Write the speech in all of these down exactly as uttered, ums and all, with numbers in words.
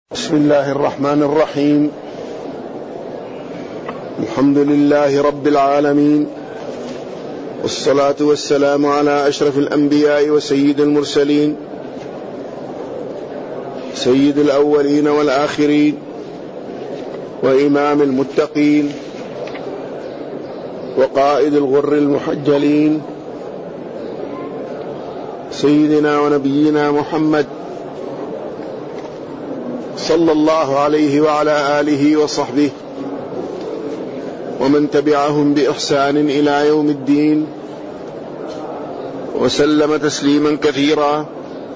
بسم الله الرحمن الرحيم. الحمد لله رب العالمين، والصلاة والسلام على أشرف الأنبياء وسيد المرسلين، سيد الأولين والآخرين، وإمام المتقين، وقائد الغر المحجلين، سيدنا ونبينا محمد صلى الله عليه وعلى آله وصحبه ومن تبعهم بإحسان إلى يوم الدين، وسلم تسليما كثيرا.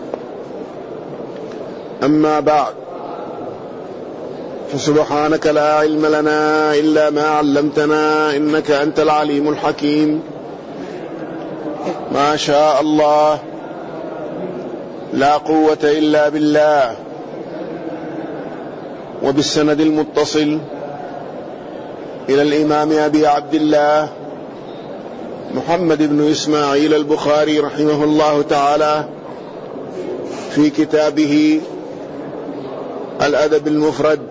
أما بعد، فسبحانك لا علم لنا إلا ما علمتنا إنك أنت العليم الحكيم. ما شاء الله، لا قوة إلا بالله. وبالسند المتصل إلى الإمام أبي عبد الله محمد بن إسماعيل البخاري رحمه الله تعالى في كتابه الأدب المفرد،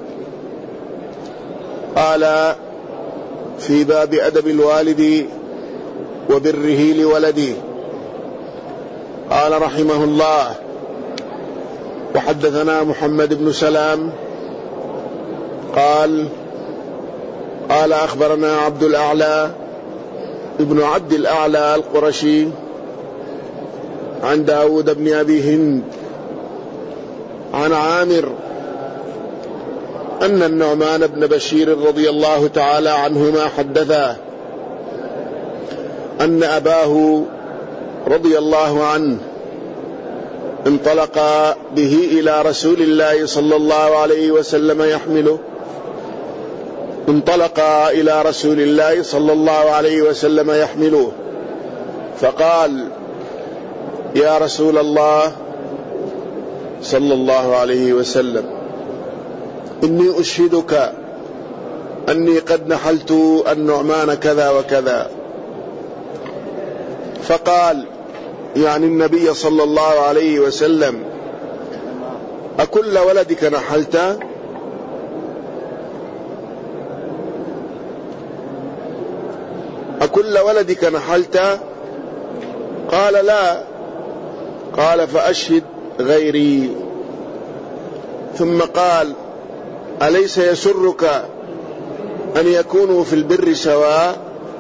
قال في باب أدب الوالد وبره لولده، قال رحمه الله: وحدثنا محمد بن سلام قال قال أخبرنا عبد الأعلى ابن عبد الأعلى القرشي عن داود بن أبي هند عن عامر أن النعمان بن بشير رضي الله تعالى عنهما حدثه أن أباه رضي الله عنه انطلق به إلى رسول الله صلى الله عليه وسلم يحمله انطلق إلى رسول الله صلى الله عليه وسلم يحمله فقال: يا رسول الله صلى الله عليه وسلم، إني أشهدك أني قد نحلت النعمان كذا وكذا. فقال، يعني النبي صلى الله عليه وسلم: أكل ولدك نحلت؟ أكل ولدك نحلت؟ قال: لا. قال: فأشهد غيري. ثم قال: أليس يسرك أن يكونوا في البر سواء؟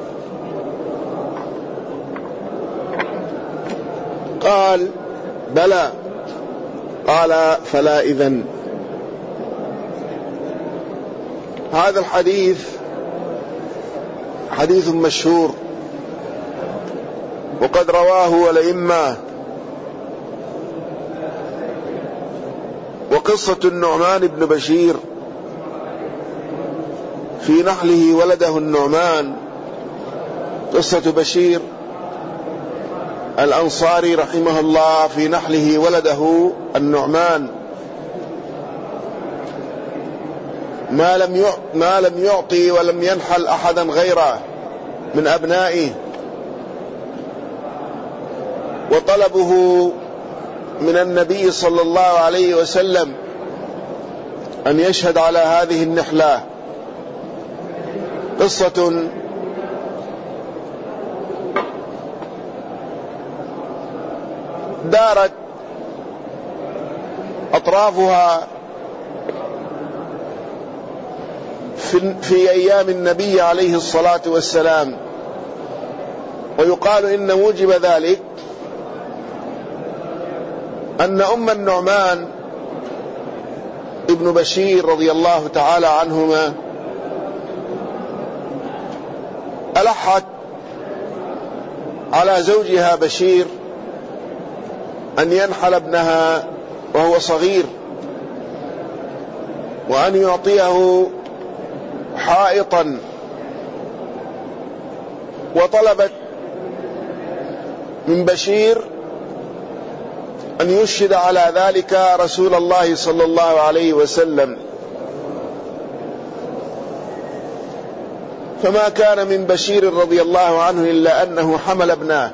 قال: بلى. قال: فلا إذن. هذا الحديث حديث مشهور، وقد رواه الأئمة. وقصة النعمان بن بشير في نحله ولده النعمان، قصة بشير الأنصاري رحمه الله في نحله ولده النعمان، ما لم ما لم يعطي ولم ينحل أحدا غيره من أبنائه، وطلبه من النبي صلى الله عليه وسلم أن يشهد على هذه النحلة. قصة دارت أطرافها في, في أيام النبي عليه الصلاة والسلام، ويقال إن موجب ذلك أن أم النعمان ابن بشير رضي الله تعالى عنهما ألحت على زوجها بشير أن ينحل ابنها وهو صغير، وأن يعطيه حائطا، وطلبت من بشير أن يشهد على ذلك رسول الله صلى الله عليه وسلم. فما كان من بشير رضي الله عنه إلا أنه حمل ابناه،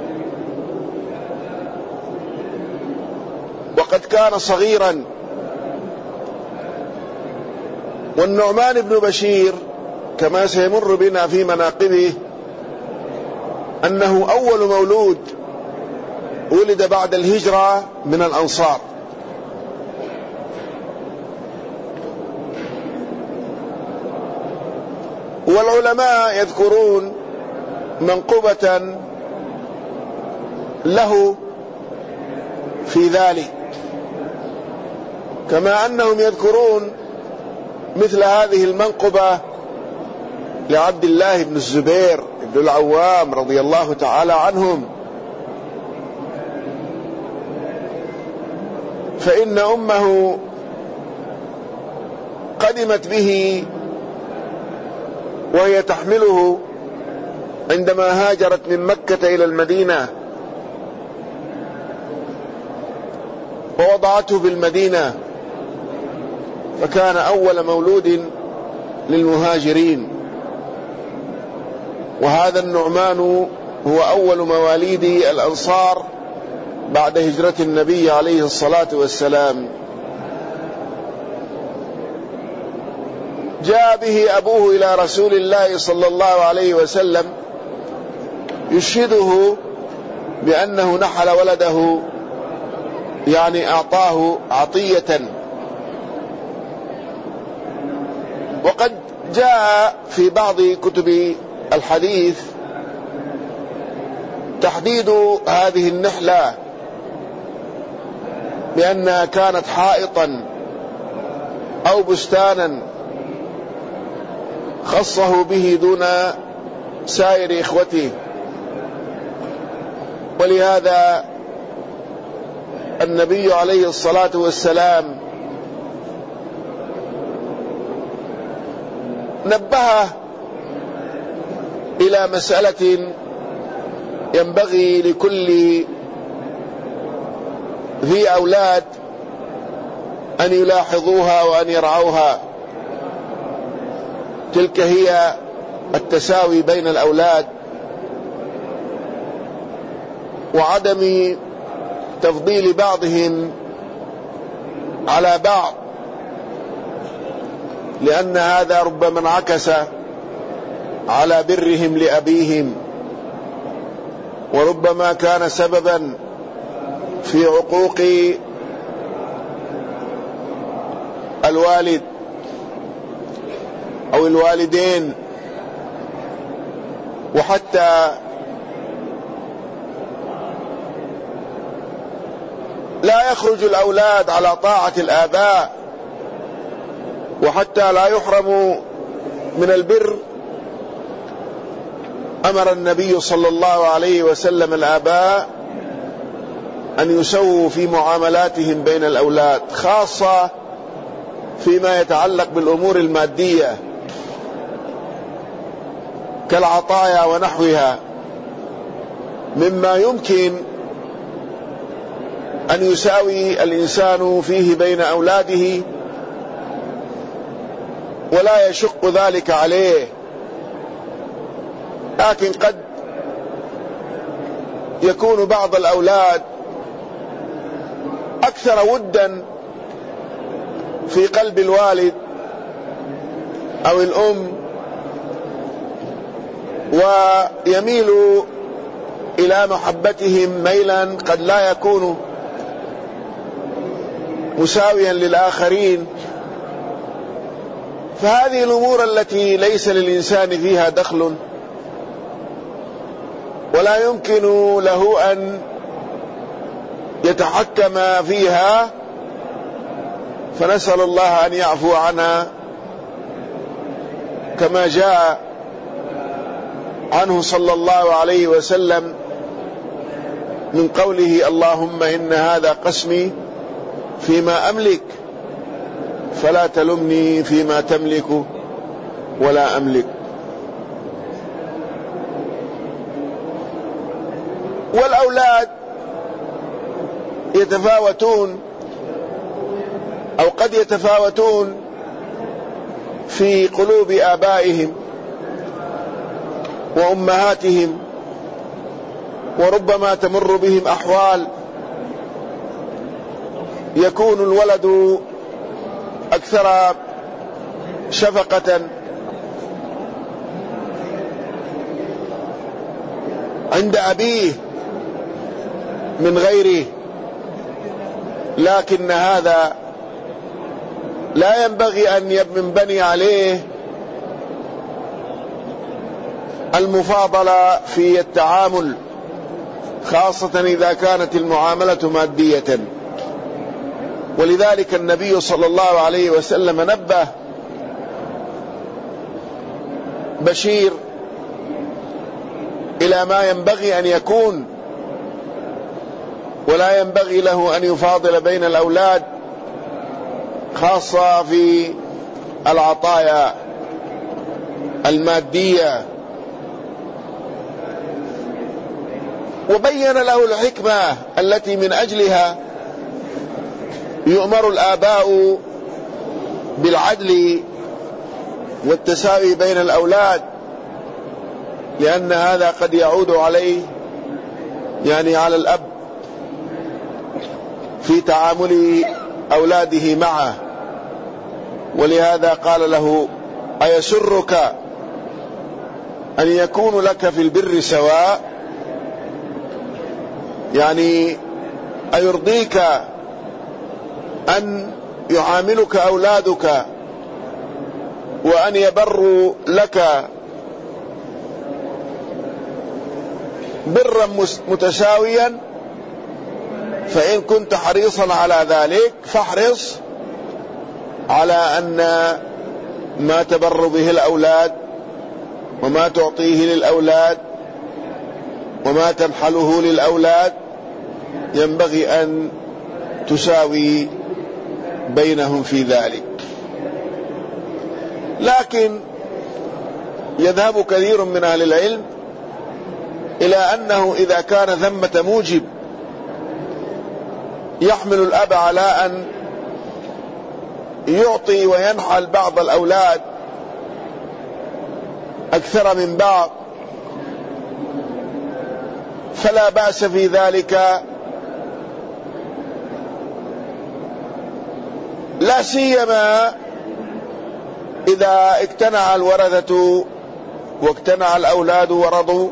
وقد كان صغيرا والنعمان بن بشير كما سيمر بنا في مناقبه أنه أول مولود ولد بعد الهجرة من الأنصار، والعلماء يذكرون منقبة له في ذلك، كما أنهم يذكرون مثل هذه المنقبة لعبد الله بن الزبير بن العوام رضي الله تعالى عنهم، فإن أمه قدمت به وهي تحمله عندما هاجرت من مكة إلى المدينة، ووضعته في المدينة، فكان أول مولود للمهاجرين. وهذا النعمان هو أول مواليد الأنصار بعد هجرة النبي عليه الصلاة والسلام. جاء به أبوه إلى رسول الله صلى الله عليه وسلم يشهده بأنه نحل ولده، يعني أعطاه عطية. وقد جاء في بعض كتب الحديث تحديد هذه النحلة بأنها كانت حائطا أو بستانا خصه به دون سائر إخوته، ولهذا النبي عليه الصلاة والسلام نبه إلى مسألة ينبغي لكل ذي أولاد أن يلاحظوها وأن يرعوها، تلك هي التساوي بين الأولاد وعدم تفضيل بعضهم على بعض، لأن هذا ربما انعكس على برهم لأبيهم، وربما كان سببا في عقوق الوالد أو الوالدين. وحتى لا يخرج الأولاد على طاعة الآباء، وحتى لا يحرموا من البر، أمر النبي صلى الله عليه وسلم الآباء أن يسووا في معاملاتهم بين الأولاد، خاصة فيما يتعلق بالأمور المادية كالعطايا ونحوها، مما يمكن أن يساوي الإنسان فيه بين أولاده ولا يشق ذلك عليه. لكن قد يكون بعض الأولاد أكثر ودا في قلب الوالد أو الأم، ويميل إلى محبتهم ميلا قد لا يكون مساويا للآخرين. فهذه الأمور التي ليس للإنسان فيها دخل ولا يمكن له أن يتحكم فيها، فنسأل الله أن يعفو عنها، كما جاء عنه صلى الله عليه وسلم من قوله: اللهم إن هذا قسمي فيما أملك فلا تلمني فيما تملك ولا أملك. والأولاد يتفاوتون أو قد يتفاوتون في قلوب آبائهم وأمهاتهم، وربما تمر بهم أحوال يكون الولد أكثر شفقة عند أبيه من غيره، لكن هذا لا ينبغي أن ينبني عليه المفاضلة في التعامل، خاصة إذا كانت المعاملة مادية. ولذلك النبي صلى الله عليه وسلم نبه بشير إلى ما ينبغي أن يكون، ولا ينبغي له أن يفاضل بين الأولاد، خاصة في العطايا المادية. وبين له الحكمة التي من أجلها يؤمر الآباء بالعدل والتساوي بين الأولاد، لأن هذا قد يعود عليه يعني على الأب في تعامل أولاده معه. ولهذا قال له: أيسرك أن يكون لك في البر سواء؟ يعني أيرضيك أن يعاملك أولادك وأن يبروا لك برا متساويا؟ فإن كنت حريصا على ذلك فاحرص على أن ما تبر به الأولاد وما تعطيه للأولاد وما تنحله للأولاد ينبغي أن تساوي بينهم في ذلك. لكن يذهب كثير من أهل العلم إلى أنه إذا كان ثمة موجب يحمل الأب على أن يعطي وينحل بعض الأولاد أكثر من بعض، فلا بأس في ذلك، لا سيما إذا اقتنع الورثة واقتنع الأولاد ورضوا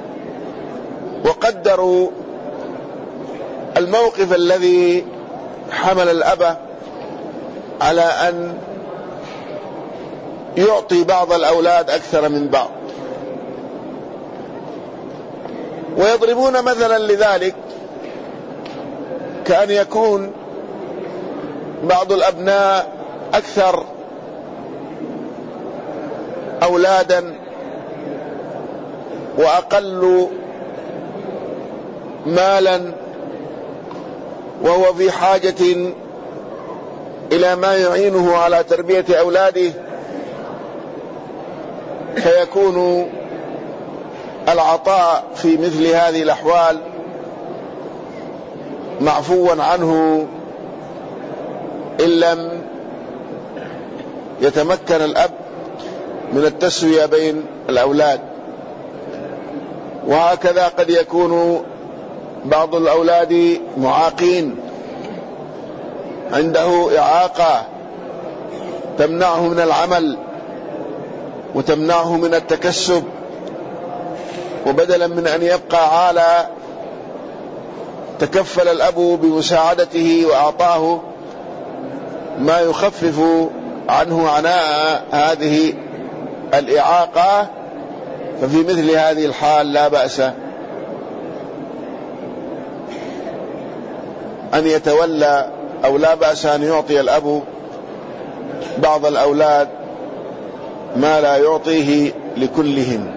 وقدروا الموقف الذي حمل الأب على أن يعطي بعض الأولاد أكثر من بعض. ويضربون مثلا لذلك كأن يكون بعض الأبناء أكثر أولادا وأقل مالا، وهو في حاجة إلى ما يعينه على تربية أولاده، فيكون العطاء في مثل هذه الأحوال معفوا عنه إن لم يتمكن الأب من التسوية بين الأولاد. وهكذا قد يكون بعض الأولاد معاقين، عنده إعاقة تمنعه من العمل وتمنعه من التكسب، وبدلا من أن يبقى عالة تكفل الأب بمساعدته وأعطاه ما يخفف عنه عناء هذه الإعاقة، ففي مثل هذه الحال لا بأس أن يتولى أو لا بأس أن يعطي الأب بعض الأولاد ما لا يعطيه لكلهم.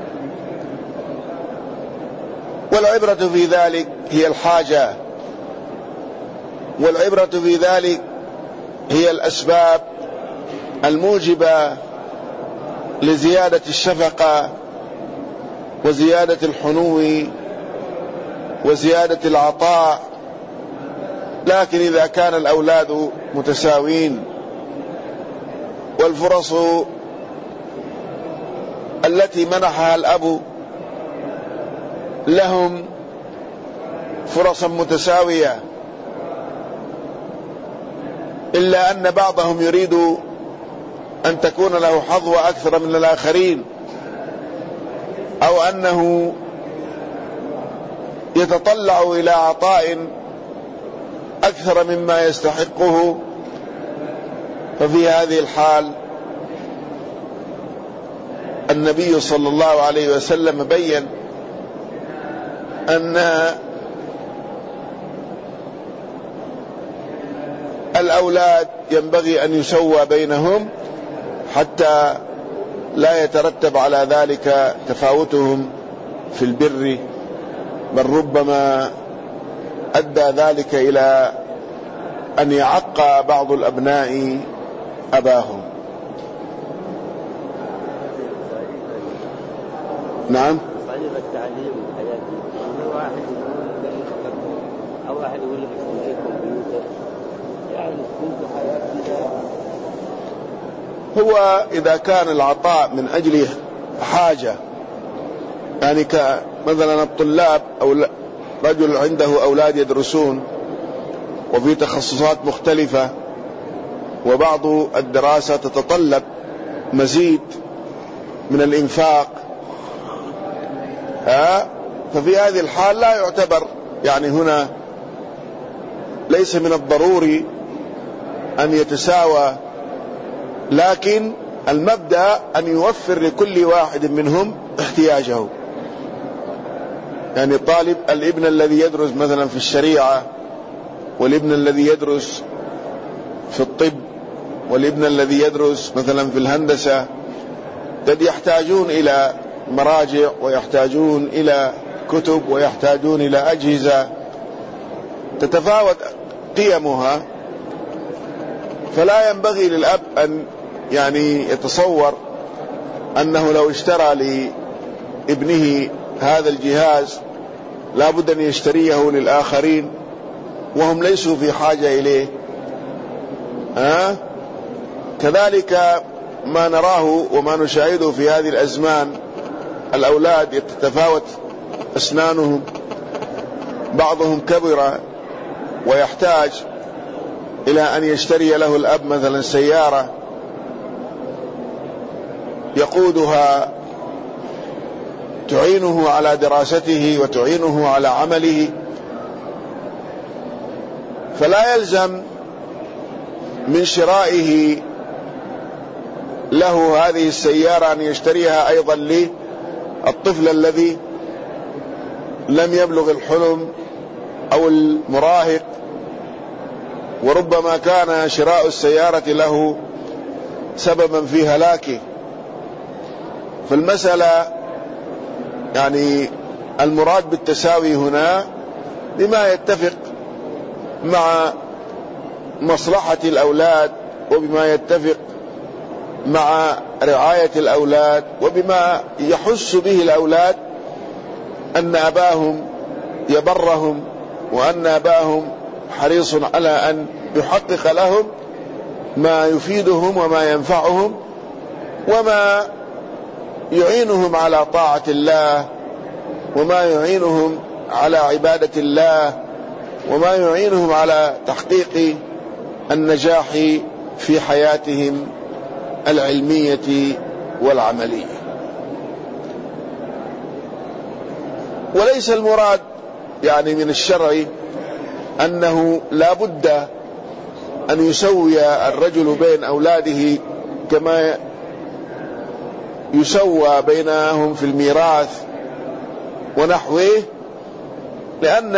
والعبرة في ذلك هي الحاجة، والعبرة في ذلك هي الأسباب الموجبة لزيادة الشفقة وزيادة الحنو وزيادة العطاء. لكن إذا كان الأولاد متساوين والفرص التي منحها الأب لهم فرصا متساوية، إلا أن بعضهم يريد أن تكون له حظوة أكثر من الآخرين، أو أنه يتطلع إلى عطاء أكثر مما يستحقه، ففي هذه الحال النبي صلى الله عليه وسلم بين أن الأولاد ينبغي أن يسوى بينهم حتى لا يترتب على ذلك تفاوتهم في البر، بل ربما أدى ذلك إلى أن يعق بعض الأبناء أباهم. نعم. صعيب التعليم حياتي، واحد أو واحد يقول لك في الكمبيوتر، يعني كنت حياتي. هو إذا كان العطاء من أجل حاجة، يعني كمثلا الطلاب أو رجل عنده أولاد يدرسون وفي تخصصات مختلفة، وبعض الدراسة تتطلب مزيد من الإنفاق، ها ففي هذه الحال لا يعتبر، يعني هنا ليس من الضروري أن يتساوى، لكن المبدأ أن يوفر لكل واحد منهم احتياجه. يعني طالب الابن الذي يدرس مثلا في الشريعة، والابن الذي يدرس في الطب، والابن الذي يدرس مثلا في الهندسة، قد يحتاجون إلى مراجع، ويحتاجون إلى كتب، ويحتاجون إلى أجهزة تتفاوت قيمها. فلا ينبغي للأب أن يعني يتصور أنه لو اشترى لابنه هذا الجهاز لا بد أن يشتريه للآخرين وهم ليسوا في حاجة إليه. ها؟ كذلك ما نراه وما نشاهده في هذه الأزمان، الأولاد يتتفاوت أسنانهم، بعضهم كبر ويحتاج إلى أن يشتري له الأب مثلا سيارة يقودها تعينه على دراسته وتعينه على عمله، فلا يلزم من شرائه له هذه السيارة أن يشتريها أيضا للطفل الذي لم يبلغ الحلم أو المراهق، وربما كان شراء السيارة له سببا في هلاكه. فالمسألة يعني المراد بالتساوي هنا بما يتفق مع مصلحة الأولاد، وبما يتفق مع رعاية الأولاد، وبما يحس به الأولاد أن أباهم يبرهم، وأن أباهم حريص على أن يحقق لهم ما يفيدهم وما ينفعهم وما يعينهم على طاعة الله، وما يعينهم على عبادة الله، وما يعينهم على تحقيق النجاح في حياتهم العلمية والعملية. وليس المراد يعني من الشرع أنه لا بد أن يسوي الرجل بين أولاده كما يسوى بينهم في الميراث ونحوه، لأن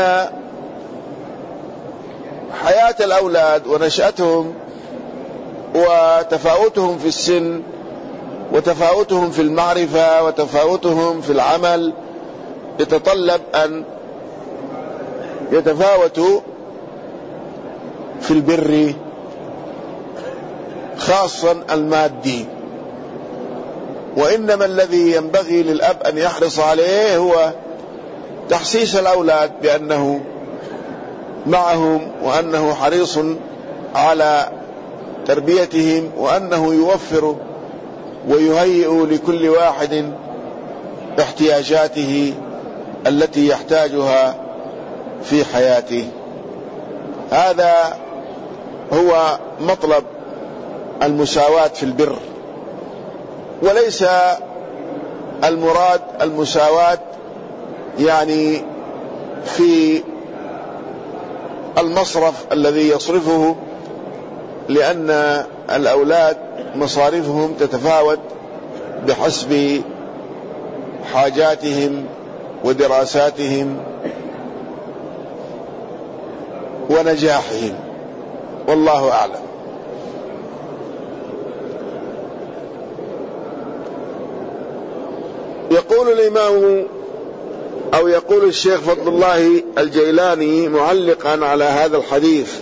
حياة الأولاد ونشأتهم وتفاوتهم في السن وتفاوتهم في المعرفة وتفاوتهم في العمل يتطلب أن يتفاوتوا في البر، خاصا المادي. وإنما الذي ينبغي للأب أن يحرص عليه هو تحسيس الأولاد بأنه معهم، وأنه حريص على تربيتهم، وأنه يوفر ويهيئ لكل واحد احتياجاته التي يحتاجها في حياته. هذا هو مطلب المساواة في البر. وليس المراد المساواة يعني في المصرف الذي يصرفه، لأن الأولاد مصاريفهم تتفاوت بحسب حاجاتهم ودراساتهم ونجاحهم، والله أعلم. يقول الإمام أو يقول الشيخ فضل الله الجيلاني معلقا على هذا الحديث: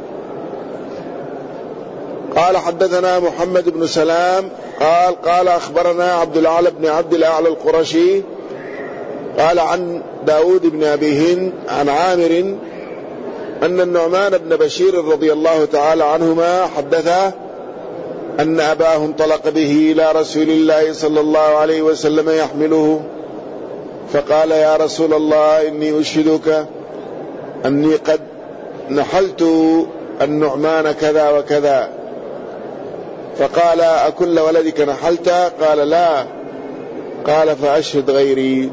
قال حدثنا محمد بن سلام قال قال أخبرنا عبد الأعلى بن عبد الأعلى القرشي قال عن داود بن أبي هند عن عامر أن النعمان بن بشير رضي الله تعالى عنهما حدثه أن أباه انطلق به إلى رسول الله صلى الله عليه وسلم يحمله، فقال: يا رسول الله، إني أشهدك أني قد نحلت النعمان كذا وكذا. فقال: أكل ولدك نحلت؟ قال: لا. قال: فأشهد غيري.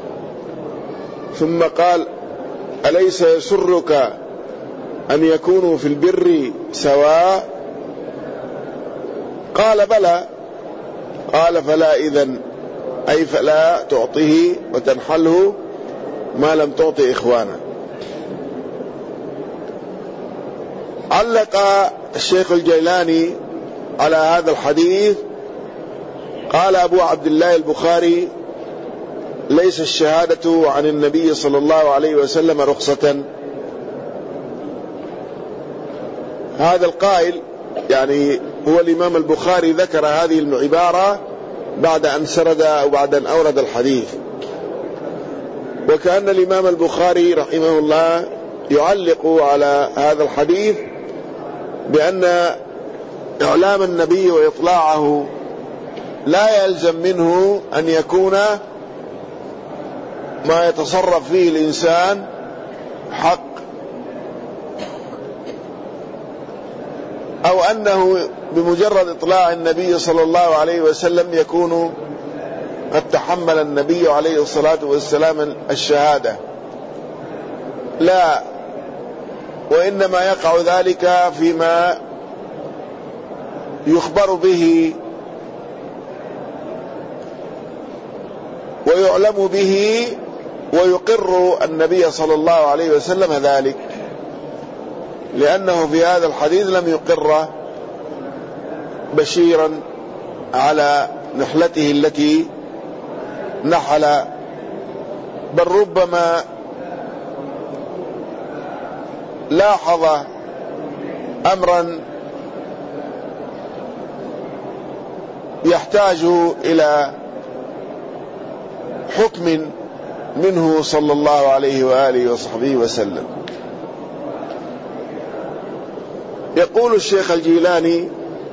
ثم قال: أليس يسرك أن يكونوا في البر سواء؟ قال: بلى. قال: فلا إذن، أي فلا تعطيه وتنحله ما لم تعطي إخوانا. علق الشيخ الجيلاني على هذا الحديث، قال أبو عبد الله البخاري: ليس الشهادة عن النبي صلى الله عليه وسلم رخصة. هذا القائل يعني هو الإمام البخاري، ذكر هذه العبارة بعد أن سرد أو بعد أن أورد الحديث، وكأن الإمام البخاري رحمه الله يعلق على هذا الحديث بأن إعلام النبي وإطلاعه لا يلزم منه أن يكون ما يتصرف فيه الإنسان حق، أو أنه بمجرد إطلاع النبي صلى الله عليه وسلم يكون قد تحمل النبي عليه الصلاة والسلام الشهادة. لا، وإنما يقع ذلك فيما يخبر به ويعلم به ويقر النبي صلى الله عليه وسلم ذلك، لأنه في هذا الحديث لم يقر بشيرا على نحلته التي نحل، بل ربما لاحظ أمرا يحتاج إلى حكم منه صلى الله عليه وآله وصحبه وسلم. يقول الشيخ الجيلاني: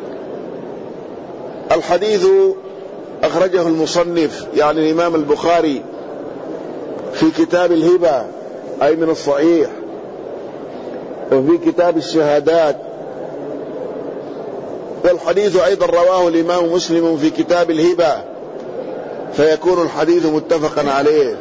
الحديث أخرجه المصنف يعني الإمام البخاري في كتاب الهبة أي من الصحيح، وفي كتاب الشهادات، والحديث أيضا رواه الإمام مسلم في كتاب الهبة، فيكون الحديث متفقا عليه.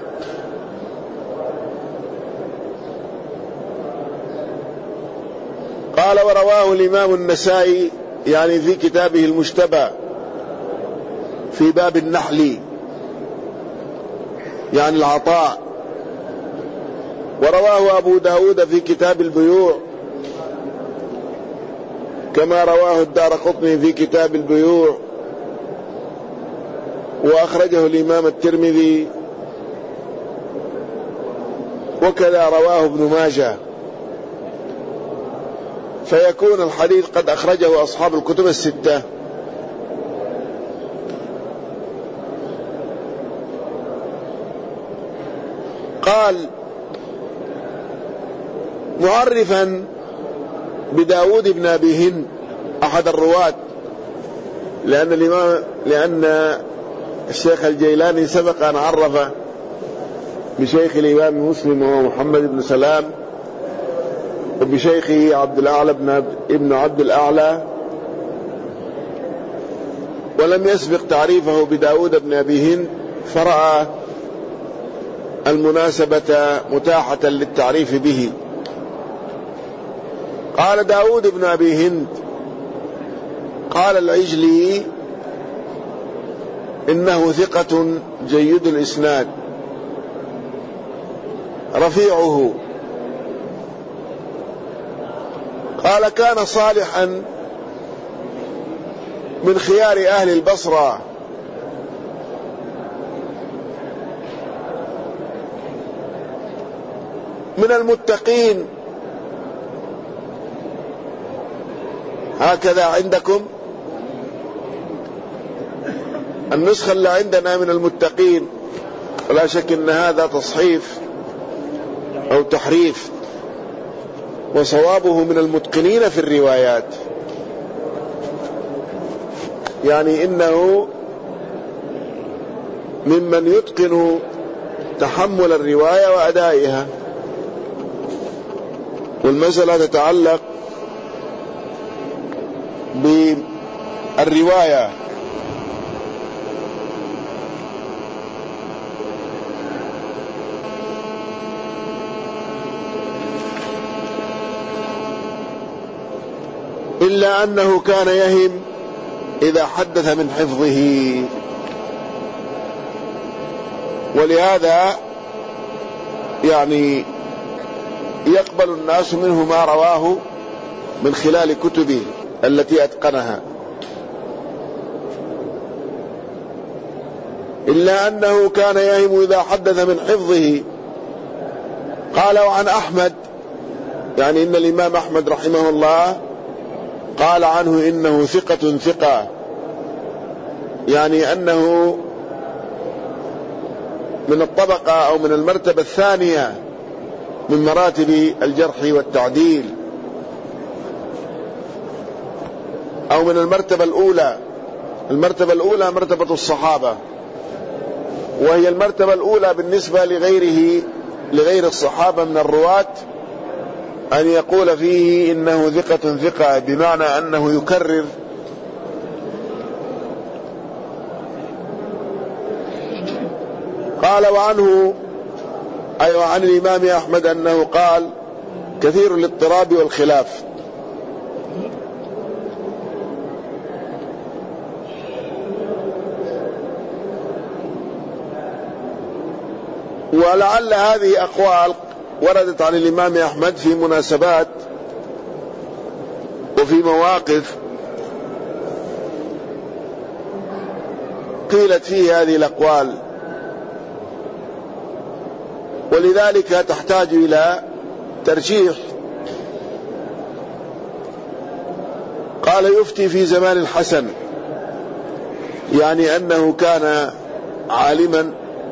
قال: ورواه الإمام النسائي يعني في كتابه المجتبى في باب النحل يعني العطاء، ورواه أبو داود في كتاب البيوع، كما رواه الدارقطني في كتاب البيوع، وأخرجه الإمام الترمذي، وكذا رواه ابن ماجه، فيكون الحديث قد أخرجه أصحاب الكتب الستة. قال معرفا بداود بن أبي هند أحد الرواة، لأن الإمام لأن الشيخ الجيلاني سبق أن عرف بشيخ الإمام مسلم وهو محمد بن سلام، وبشيخه عبد الأعلى بن ابن عبد الأعلى، ولم يسبق تعريفه بداود بن أبي هند، فرأى المناسبة متاحة للتعريف به. قال داود بن أبي هند: قال العجلي: إنه ثقة جيد الإسناد رفيعه. قال: كان صالحا من خيار أهل البصرة، من المتقين. هكذا عندكم النسخة اللي عندنا من المتقين، ولا شك ان هذا تصحيف او تحريف، وصوابه من المتقنين في الروايات، يعني انه ممن يتقن تحمل الرواية وأدائها. والمسألة تتعلق بالرواية، إلا أنه كان يهم إذا حدث من حفظه، ولهذا يعني يقبل الناس منه ما رواه من خلال كتبه التي أتقنها. إلا أنه كان يهم إذا حدث من حفظه. قال: وعن أحمد، يعني إن الإمام أحمد رحمه الله قال عنه إنه ثقة ثقة، يعني أنه من الطبقة أو من المرتبة الثانية من مراتب الجرح والتعديل، أو من المرتبة الأولى. المرتبة الأولى مرتبة الصحابة، وهي المرتبة الأولى بالنسبة لغيره لغير الصحابة من الرواة، أن يقول فيه إنه ثقة ثقة، بمعنى أنه يكرر. قال: وعنه أي وعن الإمام أحمد أنه قال: كثير الاضطراب والخلاف. ولعل هذه أقوال وردت عن الإمام أحمد في مناسبات وفي مواقف قيلت فيه هذه الأقوال، ولذلك تحتاج إلى ترجيح. قال: يفتي في زمان الحسن، يعني أنه كان عالما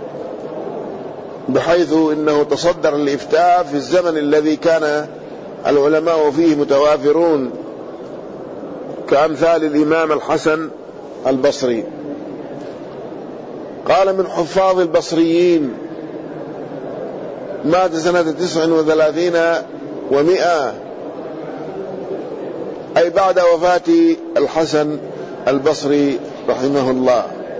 بحيث إنه تصدر الإفتاء في الزمن الذي كان العلماء فيه متوافرون، كأمثال الإمام الحسن البصري. قال: من حفاظ البصريين، مات سنة تسع وثلاثين ومئة، أي بعد وفاة الحسن البصري رحمه الله.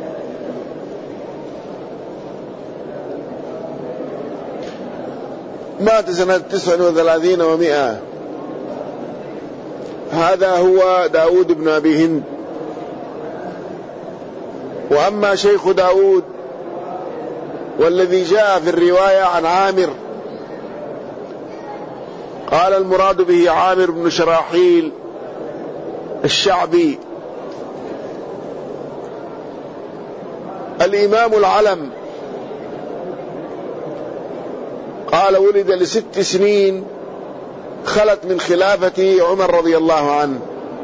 مات سنة تسع وثلاثين ومئة. هذا هو داود بن أبي هند. وأما شيخ داود والذي جاء في الرواية عن عامر، قال: المراد به عامر بن شراحيل الشعبي، الإمام العلم. قال: ولد لست سنين خلت من خلافة عمر رضي الله عنه،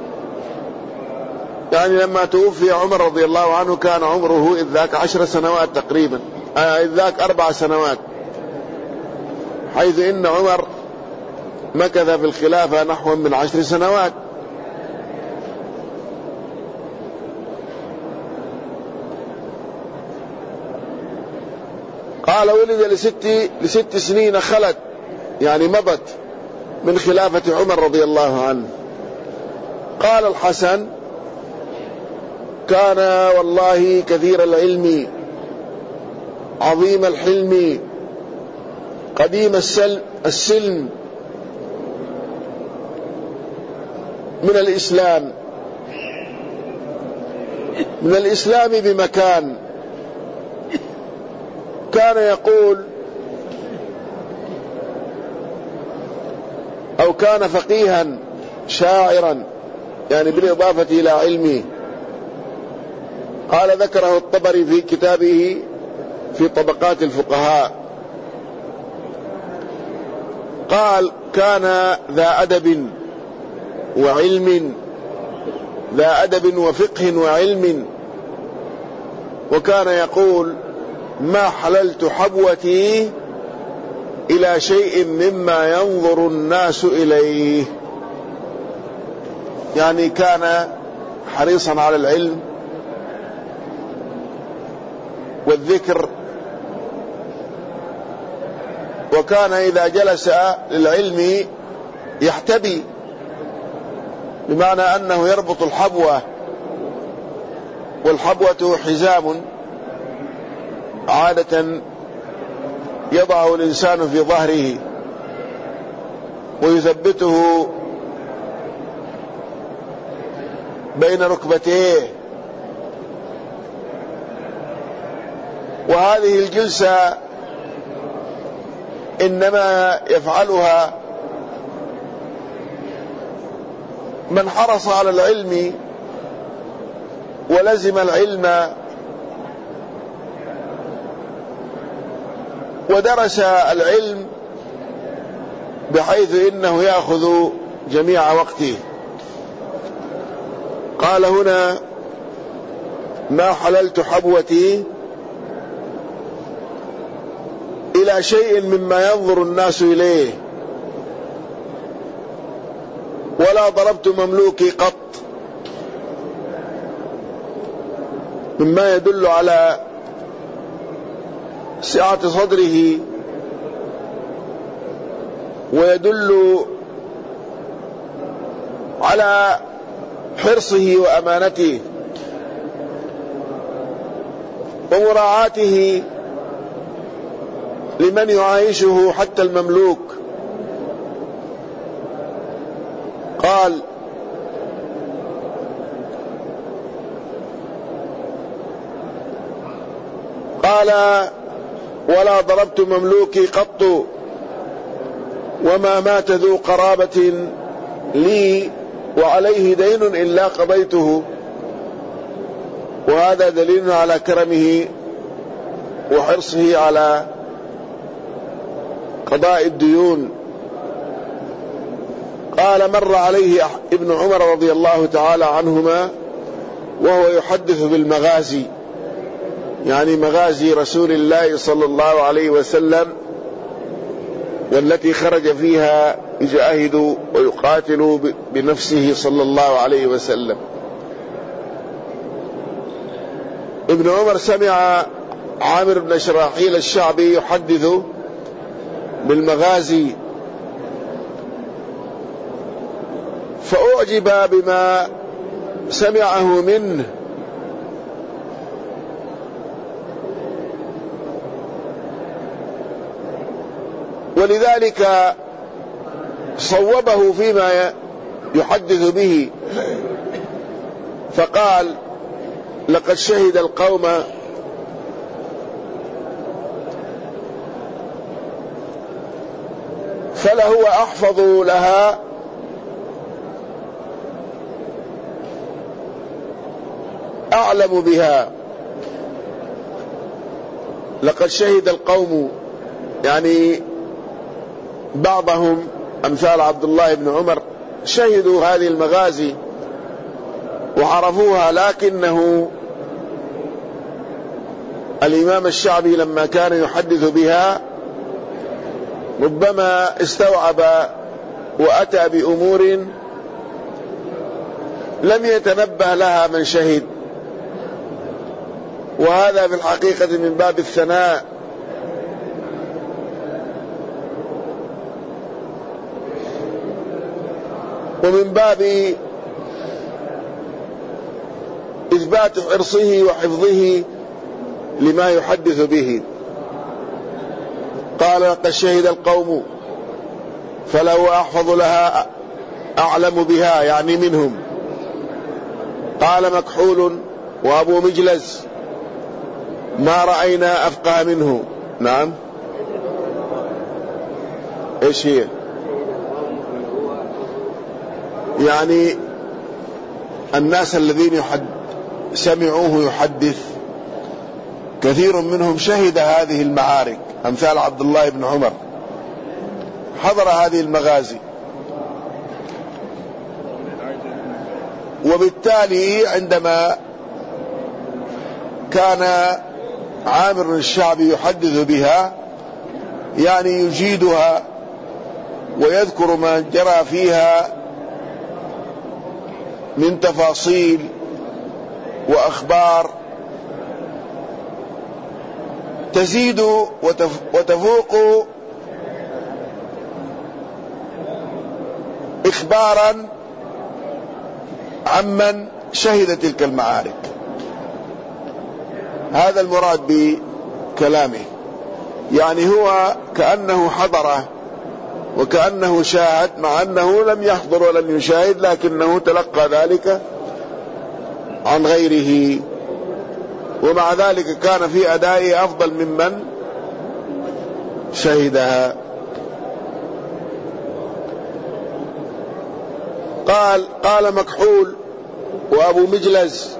يعني لما توفي عمر رضي الله عنه كان عمره إذ ذاك عشر سنوات تقريبا، إذ ذاك أربع سنوات، حيث إن عمر مكث في الخلافة نحو من عشر سنوات. قال: ولد لست, لست سنين خلت، يعني مضت من خلافة عمر رضي الله عنه. قال الحسن: وكان والله كثير العلم عظيم الحلم قديم السلم من الإسلام من الإسلام بمكان. كان يقول أو كان فقيها شاعرا، يعني بالإضافة إلى علمه. قال ذكره الطبري في كتابه في طبقات الفقهاء، قال كان ذا أدب وعلم، ذا أدب وفقه وعلم، وكان يقول ما حللت حبوتي إلى شيء مما ينظر الناس إليه. يعني كان حريصا على العلم والذكر، وكان إذا جلس للعلم يحتبي، بمعنى أنه يربط الحبوة، والحبوة حزام عادة يضعه الإنسان في ظهره ويثبته بين ركبتيه. وهذه الجلسة إنما يفعلها من حرص على العلم ولزم العلم ودرس العلم، بحيث إنه يأخذ جميع وقته. قال هنا ما حللت حبوتي إلى شيء مما ينظر الناس إليه، ولا ضربت مملوكي قط، مما يدل على سعة صدره ويدل على حرصه وأمانته ومراعاته لمن يعايشه حتى المملوك. قال قال ولا ضربت مملوكي قط، وما مات ذو قرابة لي وعليه دين إلا قضيته. وهذا دليل على كرمه وحرصه على قضاء الديون. قال مر عليه ابن عمر رضي الله تعالى عنهما وهو يحدث بالمغازي، يعني مغازي رسول الله صلى الله عليه وسلم، والتي خرج فيها يجاهد ويقاتل بنفسه صلى الله عليه وسلم. ابن عمر سمع عامر بن شراحيل الشعبي يحدث بالمغازي، فأعجب بما سمعه منه، ولذلك صوبه فيما يحدث به، فقال لقد شهد القوم فلهو أحفظ لها أعلم بها. لقد شهد القوم، يعني بعضهم أمثال عبد الله بن عمر شهدوا هذه المغازي وعرفوها، لكنه الإمام الشعبي لما كان يحدث بها ربما استوعب وأتى بأمور لم يتنبه لها من شهد، وهذا في الحقيقة من باب الثناء. ومن باب وإثبات حرصه وحفظه لما يحدث به. قال قد شهد القوم فلو أحفظ لها أعلم بها، يعني منهم. قال مكحول وأبو مجلس ما رأينا أفقه منه. نعم، إيش هي؟ يعني الناس الذين يحد سمعوه يحدث كثير منهم شهد هذه المعارك، أمثال عبد الله بن عمر حضر هذه المغازي، وبالتالي عندما كان عامر الشعبي يحدث بها يعني يجيدها ويذكر ما جرى فيها من تفاصيل وأخبار تزيد وتفوق إخبارا عمن شهد تلك المعارك. هذا المراد بكلامه، يعني هو كأنه حضره وكأنه شاهد، مع أنه لم يحضر ولم يشاهد، لكنه تلقى ذلك عن غيره، ومع ذلك كان في أدائه أفضل ممن شهدها. قال قال مكحول وأبو مجلس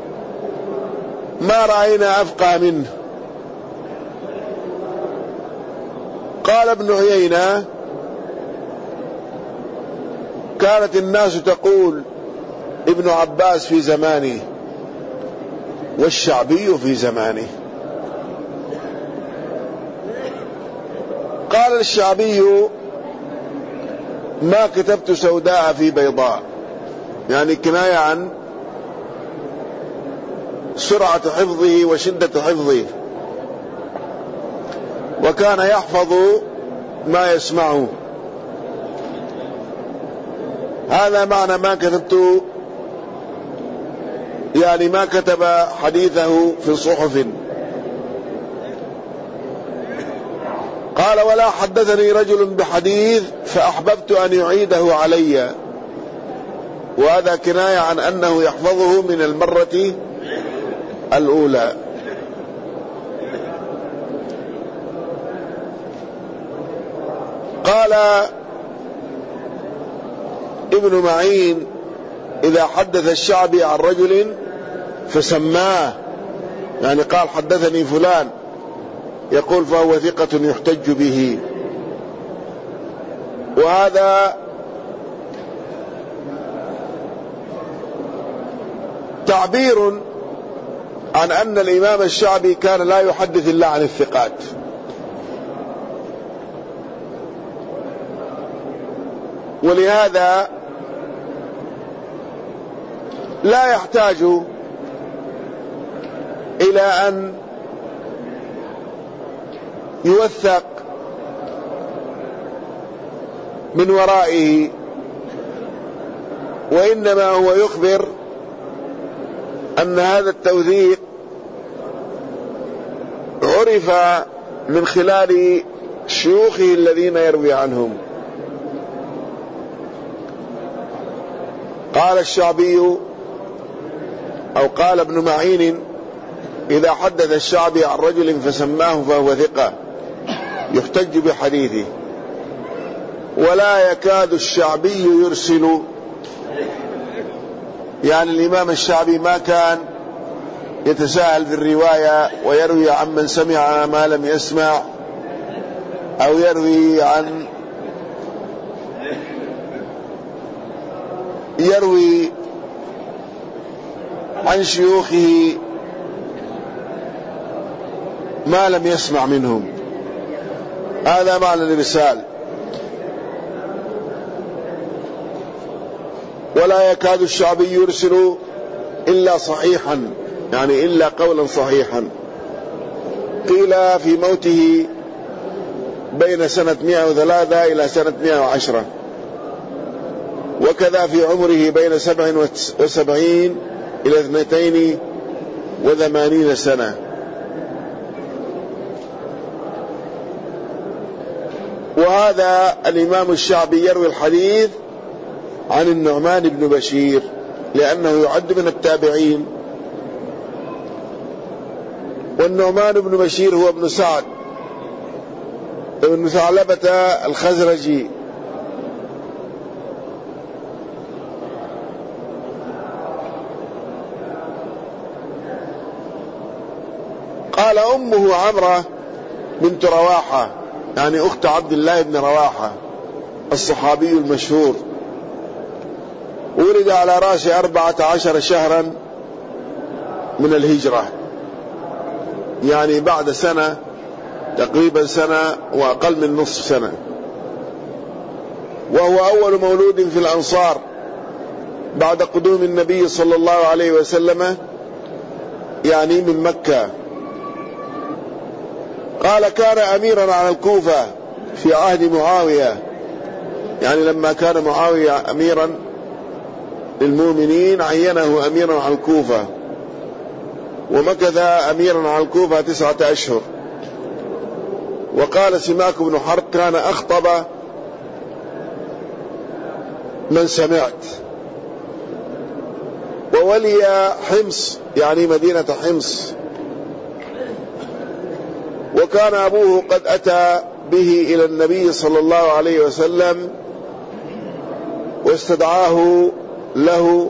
ما رأينا أفقه منه. قال ابن عيينة كانت الناس تقول ابن عباس في زمانه والشعبي في زمانه. قال الشعبي ما كتبت سوداء في بيضاء، يعني كناية عن سرعة حفظه وشدة حفظه، وكان يحفظ ما يسمعه. هذا معنى ما كتبت، يعني ما كتب حديثه في صحف. قال ولا حدثني رجل بحديث فأحببت أن يعيده علي، وهذا كناية عن أنه يحفظه من المرة الأولى. قال ابن معين إذا حدث الشعبي عن رجل فسماه، يعني قال حدثني فلان، يقول فهو ثقة يحتج به. وهذا تعبير عن أن الإمام الشعبي كان لا يحدث إلا عن الثقات، ولهذا لا يحتاج إلى أن يوثق من ورائه، وإنما هو يخبر أن هذا التوثيق عرف من خلال شيوخه الذين يروي عنهم. قال الشعبي أو قال ابن معين إذا حدث الشعبي عن رجل فسماه فهو ثقة يحتج بحديثه. ولا يكاد الشعبي يرسل، يعني الإمام الشعبي ما كان يتساهل في الرواية ويروي عمن سمع ما لم يسمع، أو يروي عن يروي عن شيوخه ما لم يسمع منهم. هذا معنى الإرسال. ولا يكاد الشعبي يرسل إلا صحيحا، يعني إلا قولا صحيحا. قيل في موته بين سنة مئة وثلاثة إلى سنة مئة وعشرة، وكذا في عمره بين سبع وسبعين إلى اثنتين وثمانين سنة. وهذا الإمام الشعبي يروي الحديث عن النعمان بن بشير لأنه يعد من التابعين. والنعمان بن بشير هو ابن سعد ابن ثعلبة الخزرجي، قال أمه عمرة بنت رواحة، يعني أخت عبد الله بن رواحة الصحابي المشهور، ولد على رأس أربعة عشر شهرا من الهجرة، يعني بعد سنة تقريبا سنة وأقل من نصف سنة، وهو أول مولود في الأنصار بعد قدوم النبي صلى الله عليه وسلم، يعني من مكة. قال كان أميرا على الكوفة في عهد معاوية، يعني لما كان معاوية أميرا للمؤمنين عينه أميرا على الكوفة، ومكث أميرا على الكوفة تسعة أشهر. وقال سماك بن حرب كان أخطب من سمعت. وولي حمص، يعني مدينة حمص، وكان أبوه قد أتى به إلى النبي صلى الله عليه وسلم واستدعاه له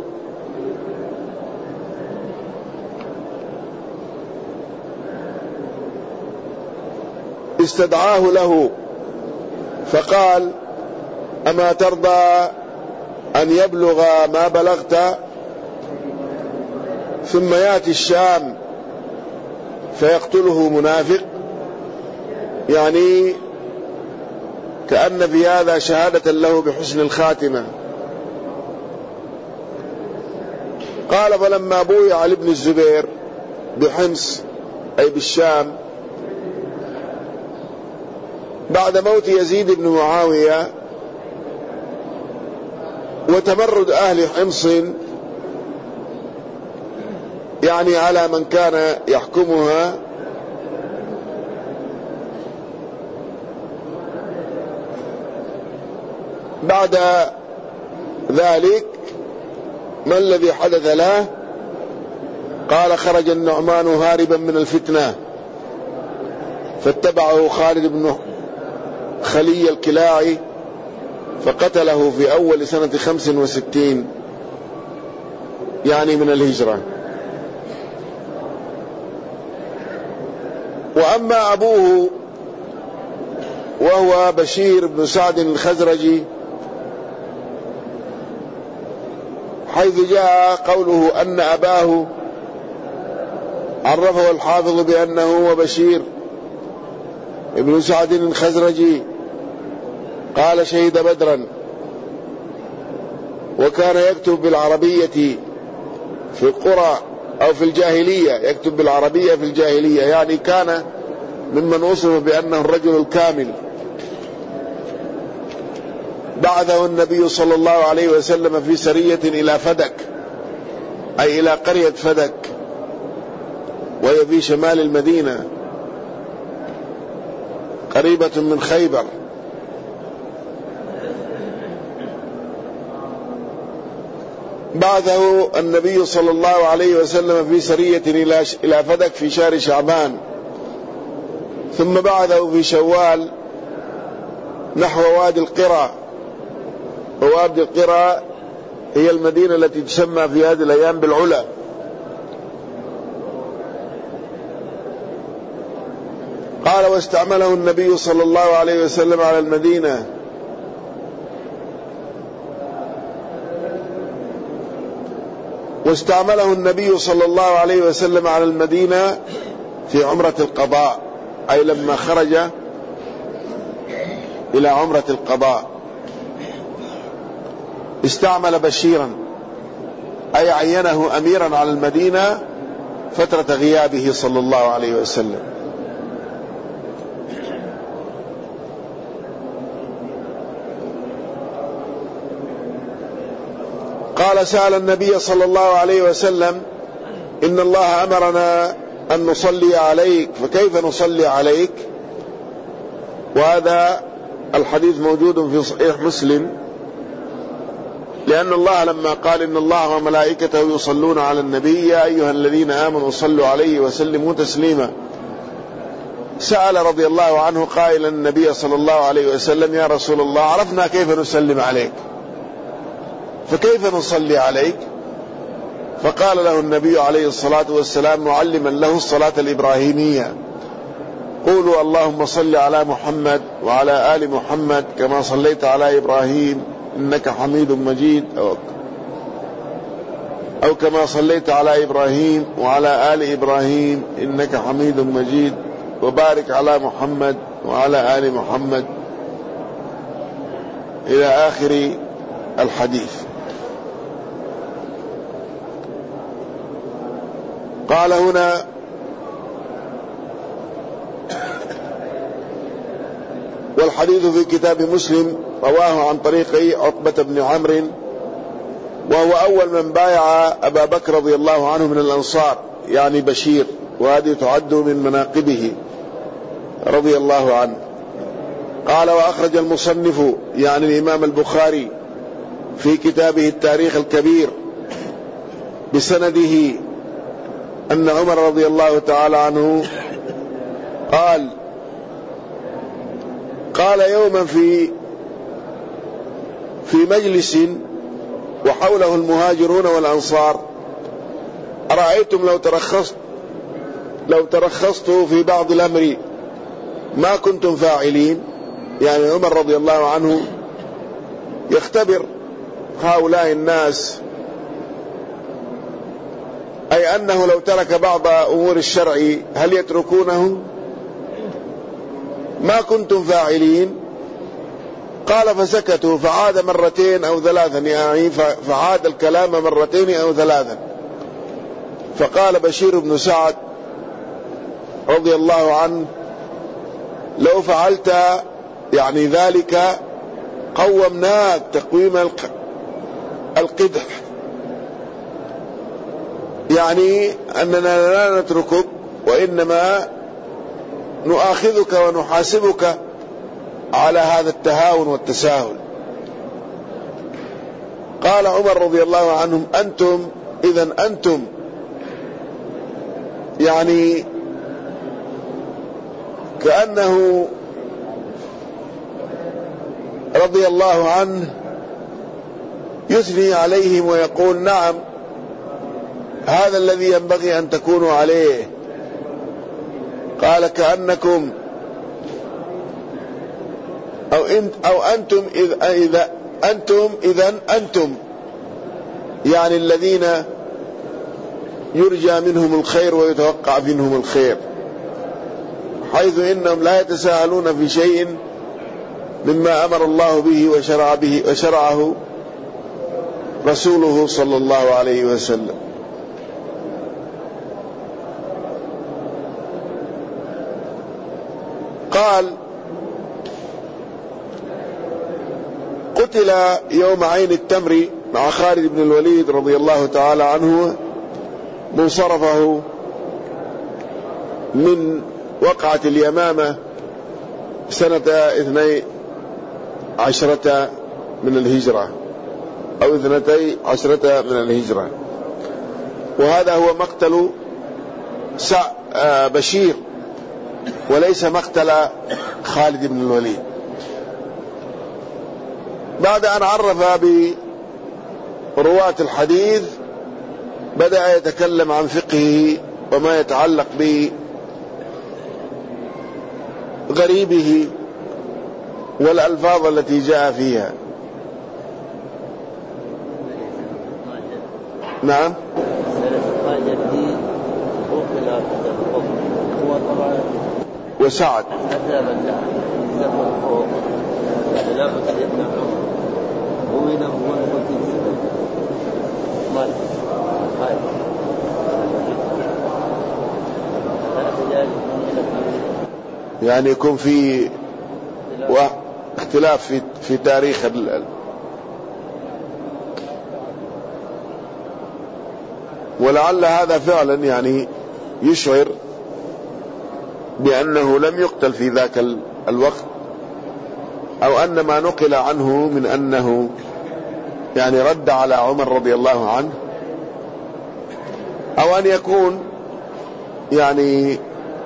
استدعاه له فقال أما ترضى أن يبلغ ما بلغت ثم يأتي الشام فيقتله منافق؟ يعني كأن في هذا شهادة له بحسن الخاتمة. قال فلما بويع لابن الزبير بحمص أي بالشام بعد موت يزيد بن معاوية وتمرد أهل حمص يعني على من كان يحكمها، بعد ذلك ما الذي حدث له؟ قال خرج النعمان هاربا من الفتنة فاتبعه خالد بن خلي الكلاعي فقتله في أول سنة خمس وستين يعني من الهجرة. وأما أبوه وهو بشير بن سعد الخزرجي حيث جاء قوله أن أباه عرفه الحافظ بأنه هو بشير ابن سعد الخزرجي قال شهد بدرا، وكان يكتب بالعربية في القرى أو في الجاهلية، يكتب بالعربية في الجاهلية، يعني كان ممن وصف بأنه الرجل الكامل. بعثه النبي صلى الله عليه وسلم في سرية إلى فدك أي إلى قرية فدك وهي في شمال المدينة قريبة من خيبر. بعثه النبي صلى الله عليه وسلم في سرية إلى فدك في شهر شعبان، ثم بعثه في شوال نحو وادي القرى، ووادي القرى هي المدينة التي تسمى في هذه الأيام بالعلا. قال واستعمله النبي صلى الله عليه وسلم على المدينة واستعمله النبي صلى الله عليه وسلم على المدينة في عمرة القضاء، أي لما خرج إلى عمرة القضاء استعمل بشيرا أي عينه أميرا على المدينة فترة غيابه صلى الله عليه وسلم. قال قال سأل النبي صلى الله عليه وسلم إن الله أمرنا أن نصلي عليك فكيف نصلي عليك؟ وهذا الحديث موجود في صحيح مسلم، لأن الله لما قال إن الله وملائكته يصلون على النبي يا أيها الذين آمنوا صلوا عليه وسلموا تسليما، سأل رضي الله عنه قائلا النبي صلى الله عليه وسلم يا رسول الله عرفنا كيف نسلم عليك فكيف نصلي عليك؟ فقال له النبي عليه الصلاة والسلام معلما له الصلاة الإبراهيمية قولوا اللهم صل على محمد وعلى آل محمد كما صليت على إبراهيم إنك حميد مجيد، أو, أو كما صليت على إبراهيم وعلى آل إبراهيم إنك حميد مجيد، وبارك على محمد وعلى آل محمد إلى آخر الحديث. قال هنا والحديث في كتاب مسلم رواه عن طريق عقبة بن عمرو وهو أول من بايع أبا بكر رضي الله عنه من الأنصار يعني بشير، وهذه تعد من مناقبه رضي الله عنه. قال وأخرج المصنف يعني الإمام البخاري في كتابه التاريخ الكبير بسنده أن عمر رضي الله تعالى عنه قال قال يوما في في مجلس وحوله المهاجرون والأنصار أرأيتم لو ترخصت لو ترخصت في بعض الأمر ما كنتم فاعلين؟ يعني عمر رضي الله عنه يختبر هؤلاء الناس، أي أنه لو ترك بعض أمور الشرع هل يتركونه؟ ما كنتم فاعلين؟ قال فسكتوا فعاد مرتين أو ثلاثا، يعني فعاد الكلام مرتين أو ثلاثا. فقال بشير بن سعد رضي الله عنه لو فعلت يعني ذلك قومناك تقويم القدح، يعني أننا لا نتركك وإنما نؤاخذك ونحاسبك على هذا التهاون والتساهل. قال عمر رضي الله عنهم أنتم إذن أنتم يعني كأنه رضي الله عنه يثني عليهم ويقول نعم هذا الذي ينبغي أن تكونوا عليه. قال كأنكم أو, انت أو أنتم إذا, إذا أنتم إذن أنتم يعني الذين يرجى منهم الخير ويتوقع منهم الخير، حيث إنهم لا يتساهلون في شيء مما أمر الله به وشرع به وشرعه رسوله صلى الله عليه وسلم. قال قتل يوم عين التمر مع خالد بن الوليد رضي الله تعالى عنه منصرفه من وقعة اليمامة سنة اثني عشرة من الهجرة أو اثنتي عشرة من الهجرة، وهذا هو مقتل بشير وليس مقتل خالد بن الوليد. بعد أن عرف برواة الحديث بدأ يتكلم عن فقهه وما يتعلق بغريبه والألفاظ التي جاء فيها. نعم وسعد يعني يكون في اختلاف في في تاريخ ولعل هذا فعلا يعني يشعر بأنه لم يقتل في ذاك الوقت، أو أن ما نقل عنه من أنه يعني رد على عمر رضي الله عنه، أو أن يكون يعني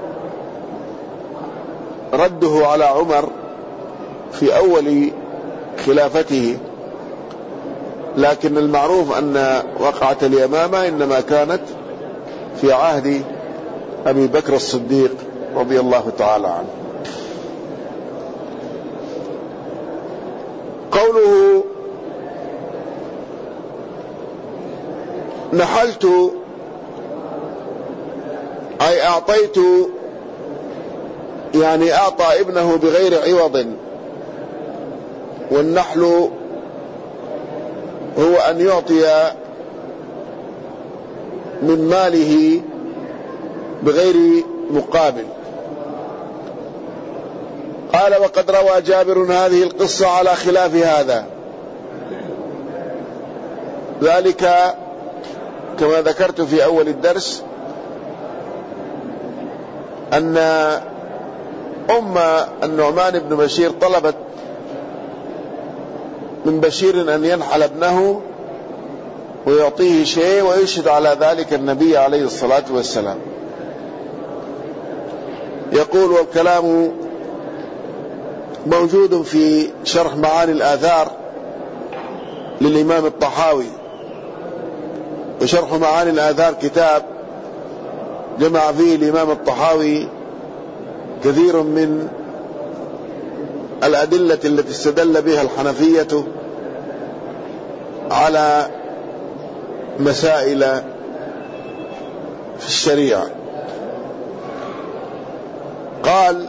رده على عمر في أول خلافته. لكن المعروف أن وقعة اليمامة إنما كانت في عهد أبي بكر الصديق رضي الله تعالى عنه. قوله نحلت أي أعطيت، يعني أعطى ابنه بغير عوض، والنحل هو أن يعطي من ماله بغير مقابل. قال وقد روى جابر هذه القصة على خلاف هذا، ذلك كما ذكرت في أول الدرس أن أم النعمان بن بشير طلبت من بشير أن ينحل ابنه ويعطيه شيء ويشهد على ذلك النبي عليه الصلاة والسلام. يقول والكلام موجود في شرح معاني الآثار للإمام الطحاوي، وشرح معاني الآثار كتاب جمع فيه الإمام الطحاوي كثير من الأدلة التي استدل بها الحنفية على مسائل في الشريعة. قال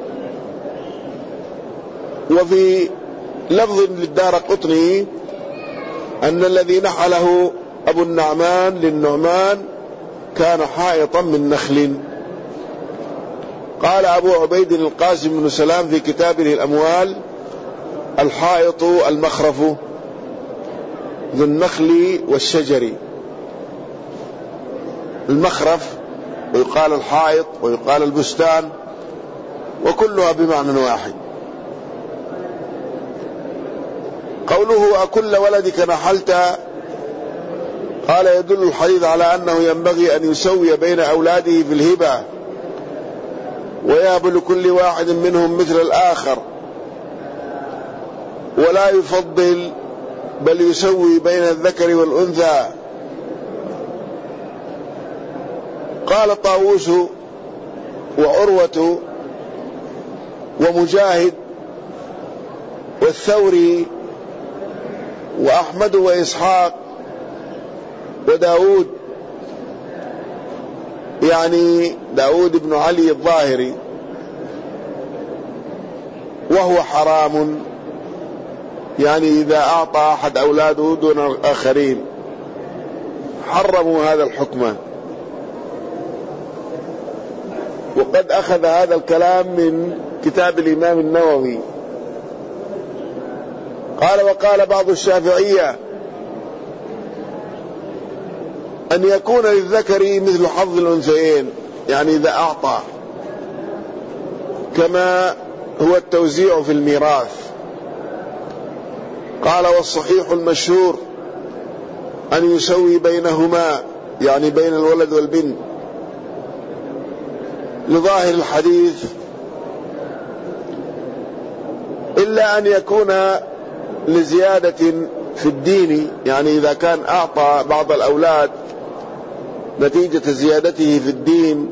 وفي لفظ للدارقطني أن الذي نحله أبو النعمان للنعمان كان حائطا من نخل. قال أبو عبيد القاسم بن سلام في كتابه الأموال الحائط المخرف ذو النخل والشجر. المخرف ويقال الحائط ويقال البستان، وكلها بمعنى واحد. قوله أكل ولدك نحلت، قال يدل الحديث على أنه ينبغي أن يسوي بين أولاده في الهبة، ويهب لكل واحد منهم مثل الآخر، ولا يفضل بل يسوي بين الذكر والأنثى. قال طاووس وعروة ومجاهد والثوري وأحمد وإسحاق وداود، يعني داود بن علي الظاهري، وهو حرام، يعني إذا أعطى أحد أولاده دون الآخرين حرموا هذا الحكم. وقد أخذ هذا الكلام من كتاب الإمام النووي. قال وقال بعض الشافعية أن يكون للذكر مثل حظ الأنثيين، يعني إذا أعطى، كما هو التوزيع في الميراث. قال والصحيح المشهور أن يسوي بينهما، يعني بين الولد والبنت، لظاهر الحديث، إلا أن يكون لزيادة في الدين، يعني إذا كان أعطى بعض الأولاد نتيجة زيادته في الدين.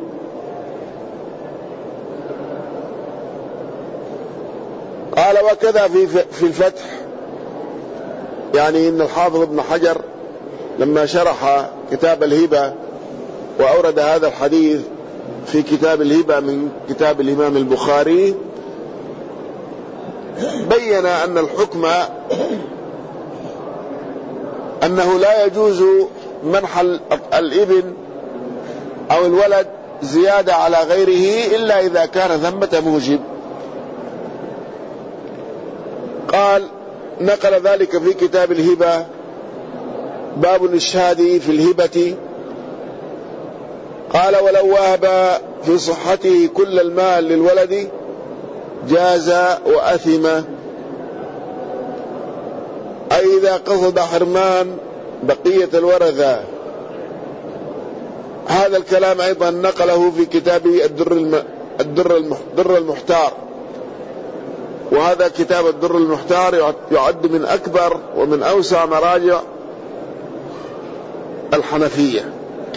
قال وكذا في في الفتح، يعني إن الحافظ ابن حجر لما شرح كتاب الهبة وأورد هذا الحديث في كتاب الهبة من كتاب الإمام البخاري، بين أن الحكم أنه لا يجوز منح الابن أو الولد زيادة على غيره إلا إذا كان ثمة موجب. قال نقل ذلك في كتاب الهبة باب الإشهاد في الهبة قال ولو وهب في صحته كل المال للولد جاز وأثم، أي إذا قصد حرمان بقية الورثة. هذا الكلام أيضا نقله في كتابه الدر الدر المحتار، وهذا كتاب الدر المحتار يعد من أكبر ومن أوسع مراجع الحنفية.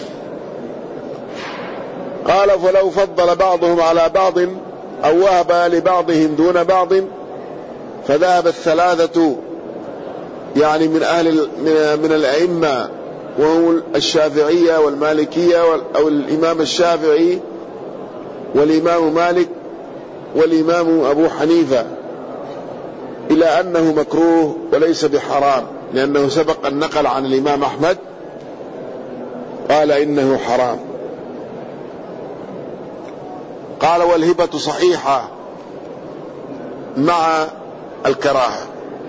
قال فلو فضل بعضهم على بعض أو وهب لبعضهم دون بعض فذهب الثلاثة، يعني من أهل من الأئمة، وهم الشافعية والمالكية أو الإمام الشافعي والإمام مالك والإمام أبو حنيفة، إلى أنه مكروه وليس بحرام، لأنه سبق النقل عن الإمام أحمد قال إنه حرام. قال والهبة صحيحة مع الكراهة.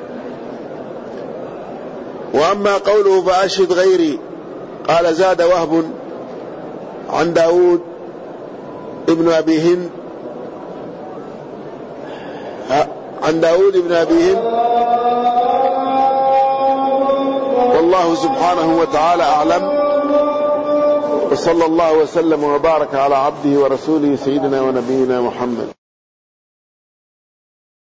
وأما قوله فأشهد غيري، قال زاد وهب عن داود ابن أبي هند عن داود ابن أبي هند والله سبحانه وتعالى أعلم، وصلى الله وسلم وبارك على عبده ورسوله سيدنا ونبينا محمد.